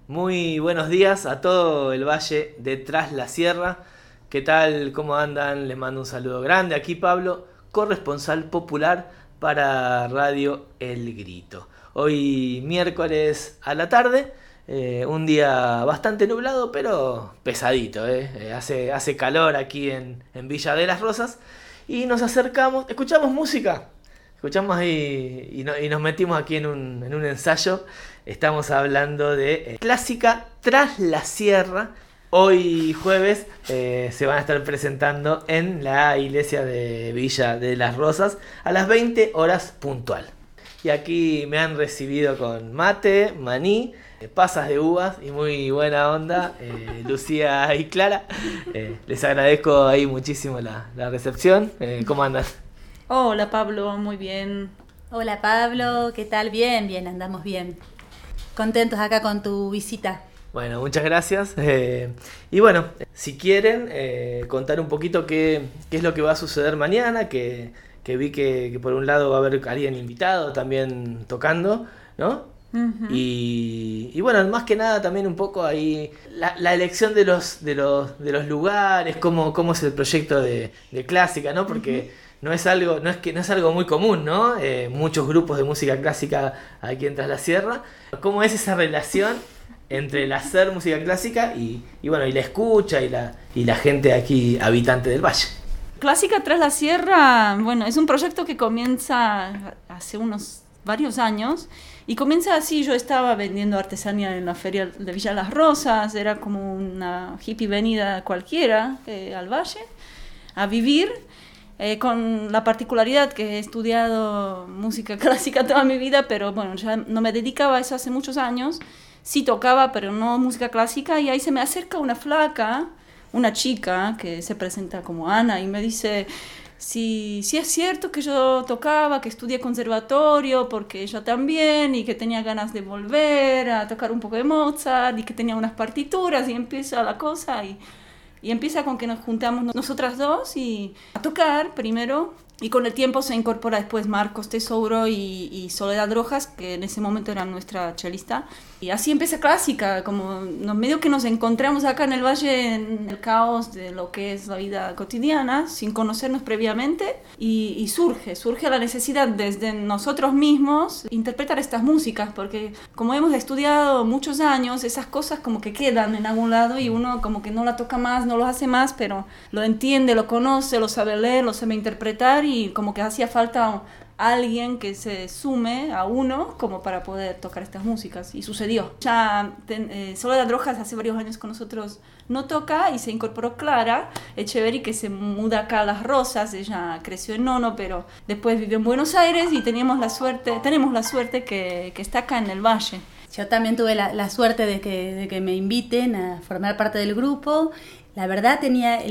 Muy buenos días a todo el valle de Tras la Sierra. ¿Qué tal? ¿Cómo andan? Les mando un saludo grande. Aquí Pablo, corresponsal popular para Radio El Grito. Hoy miércoles a la tarde, un día bastante nublado, pero pesadito. Hace calor aquí en Villa de las Rosas y nos acercamos, escuchamos música. Escuchamos ahí y nos metimos aquí en un ensayo. Estamos hablando de Clásica Tras la Sierra. Hoy jueves se van a estar presentando en la iglesia de Villa de las Rosas a las 20 horas puntual. Y aquí me han recibido con mate, maní, pasas de uvas y muy buena onda, Lucía y Clara. Les agradezco ahí muchísimo la recepción. ¿Cómo andan? Hola Pablo, muy bien. Hola Pablo, ¿qué tal? Bien, andamos bien. Contentos acá con tu visita. Bueno, muchas gracias. Y bueno, si quieren contar un poquito qué es lo que va a suceder mañana, que vi que por un lado va a haber alguien invitado también tocando, ¿no? Uh-huh. Y bueno, más que nada también un poco ahí la elección de los lugares, cómo es el proyecto de Clásica, ¿no? Porque no es algo muy común, ¿no? Muchos grupos de música clásica aquí en Tras la Sierra. ¿Cómo es esa relación entre el hacer música clásica y bueno, y la escucha y la gente aquí habitante del valle? Clásica Tras la Sierra, bueno, es un proyecto que comienza hace unos varios años y comienza así. Yo estaba vendiendo artesanía en la feria de Villa Las Rosas, era como una hippie venida cualquiera al valle a vivir. Con la particularidad que he estudiado música clásica toda mi vida, pero bueno, ya no me dedicaba a eso hace muchos años. Sí tocaba, pero no música clásica, y ahí se me acerca una chica que se presenta como Ana, y me dice si es cierto que yo tocaba, que estudié conservatorio, porque ella también, y que tenía ganas de volver a tocar un poco de Mozart, y que tenía unas partituras, y empieza la cosa, y empieza con que nos juntamos nosotras dos y a tocar primero, y con el tiempo se incorpora después Marcos Tesouro y Soledad Rojas, que en ese momento era nuestra chelista. Y así empieza Clásica, como medio que nos encontramos acá en el valle en el caos de lo que es la vida cotidiana, sin conocernos previamente, y surge la necesidad desde nosotros mismos interpretar estas músicas, porque como hemos estudiado muchos años, esas cosas como que quedan en algún lado y uno como que no la toca más, no lo hace más, pero lo entiende, lo conoce, lo sabe leer, lo sabe interpretar, y como que hacía falta alguien que se sume a uno como para poder tocar estas músicas, y sucedió. Ya Soledad Rojas hace varios años con nosotros no toca, y se incorporó Clara Echeverry, que se muda acá a Las Rosas. Ella creció en Nono, pero después vivió en Buenos Aires, y tenemos la suerte que está acá en el valle. Yo también tuve la suerte de que me inviten a formar parte del grupo. La verdad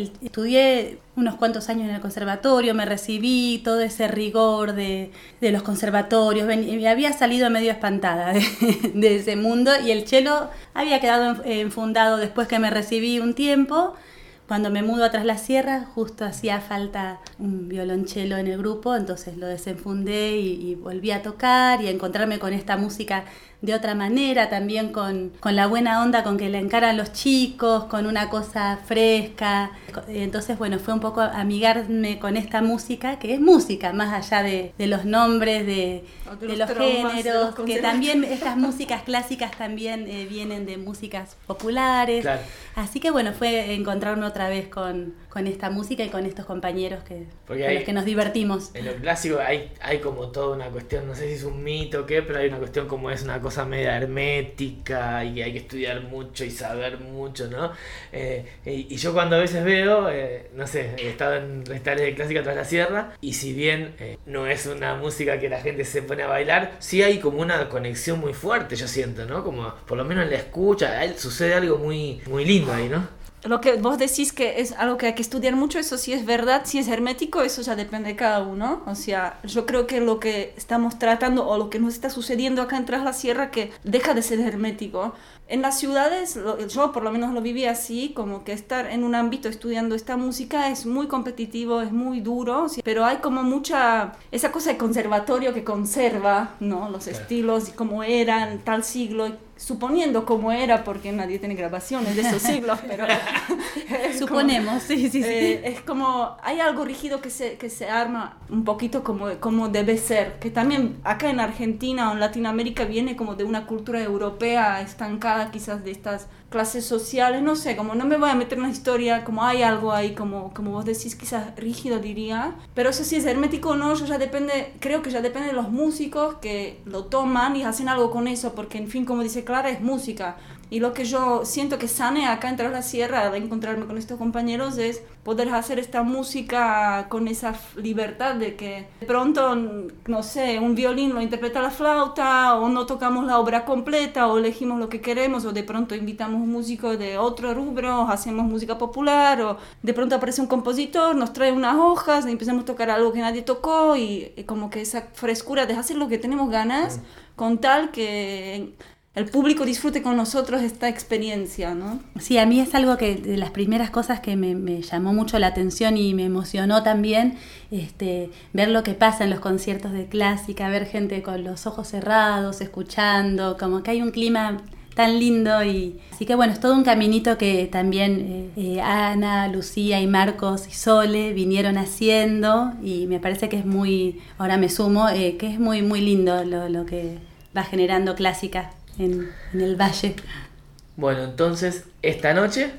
estudié unos cuantos años en el conservatorio, me recibí, todo ese rigor de los conservatorios, me había salido medio espantada de ese mundo, y el cello había quedado enfundado después que me recibí un tiempo. Cuando me mudo a Tras la Sierra, justo hacía falta un violonchelo en el grupo, entonces lo desenfundé y volví a tocar y a encontrarme con esta música de otra manera, también con la buena onda con que la encaran los chicos, con una cosa fresca. Entonces, bueno, fue un poco amigarme con esta música, que es música, más allá de los nombres, de los géneros, que también estas músicas clásicas también vienen de músicas populares. Claro. Así que bueno, fue encontrarme otra vez con esta música y con estos compañeros con los que nos divertimos. En lo clásico hay como toda una cuestión, no sé si es un mito o qué, pero hay una cuestión como es una cosa media hermética y hay que estudiar mucho y saber mucho, ¿no? Y yo cuando a veces veo, no sé, he estado en recitales de Clásica Tras la Sierra, y si bien no es una música que la gente se pone a bailar, sí hay como una conexión muy fuerte, yo siento, ¿no? Como por lo menos en la escucha sucede algo muy, muy lindo ahí, ¿no? Lo que vos decís que es algo que hay que estudiar mucho, eso sí es verdad. Si es hermético, eso ya depende de cada uno. O sea, yo creo que lo que estamos tratando o lo que nos está sucediendo acá en Tras la Sierra, que deja de ser hermético. En las ciudades, yo por lo menos lo viví así, como que estar en un ámbito estudiando esta música es muy competitivo, es muy duro, ¿sí? Pero hay como mucha, esa cosa de conservatorio que conserva, ¿no? Los estilos y cómo eran tal siglo. suponiendo cómo era, porque nadie tiene grabaciones de esos siglos, pero suponemos, sí. Es como, hay algo rígido que se arma un poquito como debe ser, que también acá en Argentina o en Latinoamérica viene como de una cultura europea estancada, quizás de estas clases sociales, no sé, como no me voy a meter en la historia, como hay algo ahí, como vos decís, quizás rígido diría, pero eso sí es hermético o no, creo que ya depende de los músicos que lo toman y hacen algo con eso, porque en fin, como dice Clara, es música. Y lo que yo siento que sane acá en Tras la Sierra, de encontrarme con estos compañeros, es poder hacer esta música con esa libertad de que de pronto, no sé, un violín lo interpreta la flauta, o no tocamos la obra completa, o elegimos lo que queremos, o de pronto invitamos un músico de otro rubro, o hacemos música popular, o de pronto aparece un compositor, nos trae unas hojas, y empezamos a tocar algo que nadie tocó, y como que esa frescura de hacer lo que tenemos ganas, con tal que el público disfrute con nosotros esta experiencia, ¿no? Sí, a mí es algo que de las primeras cosas que me llamó mucho la atención y me emocionó también, ver lo que pasa en los conciertos de clásica, ver gente con los ojos cerrados, escuchando, como que hay un clima tan lindo. Y así que bueno, es todo un caminito que también Ana, Lucía y Marcos y Sole vinieron haciendo, y me parece que es muy, ahora me sumo, que es muy, muy lindo lo que va generando clásica en el Valle. Bueno, entonces, esta noche,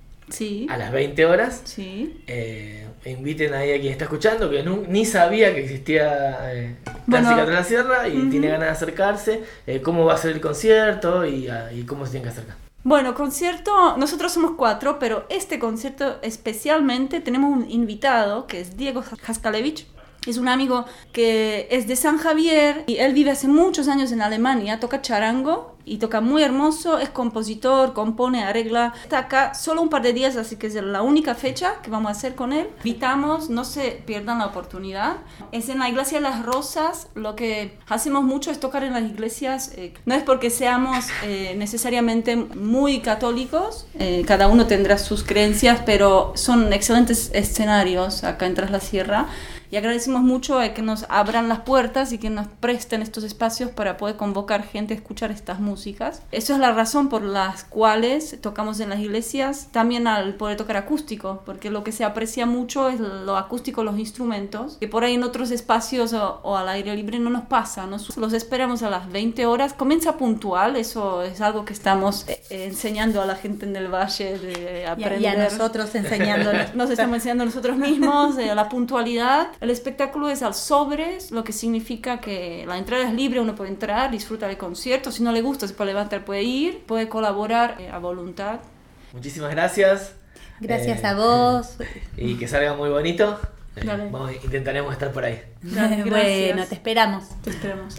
sí, a las 20 horas, sí, inviten ahí a quien está escuchando, que ni sabía que existía Bueno, Clásica Tras la Sierra y tiene ganas de acercarse, cómo va a ser el concierto y cómo se tiene que acercar. Bueno, concierto, nosotros somos 4, pero este concierto especialmente tenemos un invitado que es Diego Haskalevich. Es un amigo que es de San Javier y él vive hace muchos años en Alemania, toca charango y toca muy hermoso, es compositor, compone, arregla. Está acá solo un par de días, así que es la única fecha que vamos a hacer con él. Invitamos, no se pierdan la oportunidad. Es en la iglesia de Las Rosas. Lo que hacemos mucho es tocar en las iglesias. No es porque seamos necesariamente muy católicos, cada uno tendrá sus creencias, pero son excelentes escenarios acá en Tras la Sierra. Y agradecemos mucho que nos abran las puertas y que nos presten estos espacios para poder convocar gente a escuchar estas músicas. Eso es la razón por las cuales tocamos en las iglesias, también al poder tocar acústico, porque lo que se aprecia mucho es lo acústico, los instrumentos, que por ahí en otros espacios o al aire libre no nos pasa. Los esperamos a las 20 horas, comienza puntual, eso es algo que estamos enseñando a la gente en el Valle de aprender. Y a nosotros enseñándonos. Nos estamos enseñando nosotros mismos la puntualidad. El espectáculo es al sobres, lo que significa que la entrada es libre, uno puede entrar, disfrutar del concierto, si no le gusta se puede levantar, puede ir, puede colaborar a voluntad. Muchísimas gracias. Gracias a vos. Y que salga muy bonito. Dale. Intentaremos estar por ahí. Dale, Bueno, te esperamos. Te esperamos.